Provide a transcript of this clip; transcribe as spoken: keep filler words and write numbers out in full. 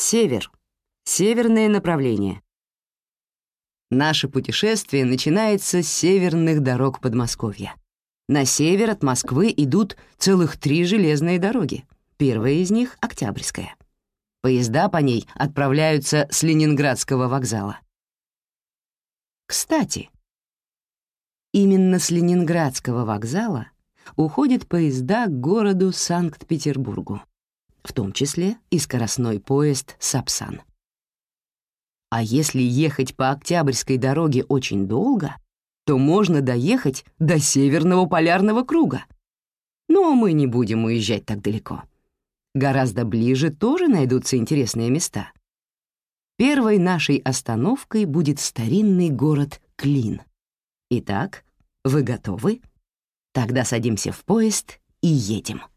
Север. Северное направление. Наше путешествие начинается с северных дорог Подмосковья. На север от Москвы идут целых три железные дороги. Первая из них — Октябрьская. Поезда по ней отправляются с Ленинградского вокзала. Кстати, именно с Ленинградского вокзала уходят поезда к городу Санкт-Петербургу, в том числе и скоростной поезд «Сапсан». А если ехать по Октябрьской дороге очень долго, то можно доехать до Северного полярного круга. Но мы не будем уезжать так далеко. Гораздо ближе тоже найдутся интересные места. Первой нашей остановкой будет старинный город Клин. Итак, вы готовы? Тогда садимся в поезд и едем.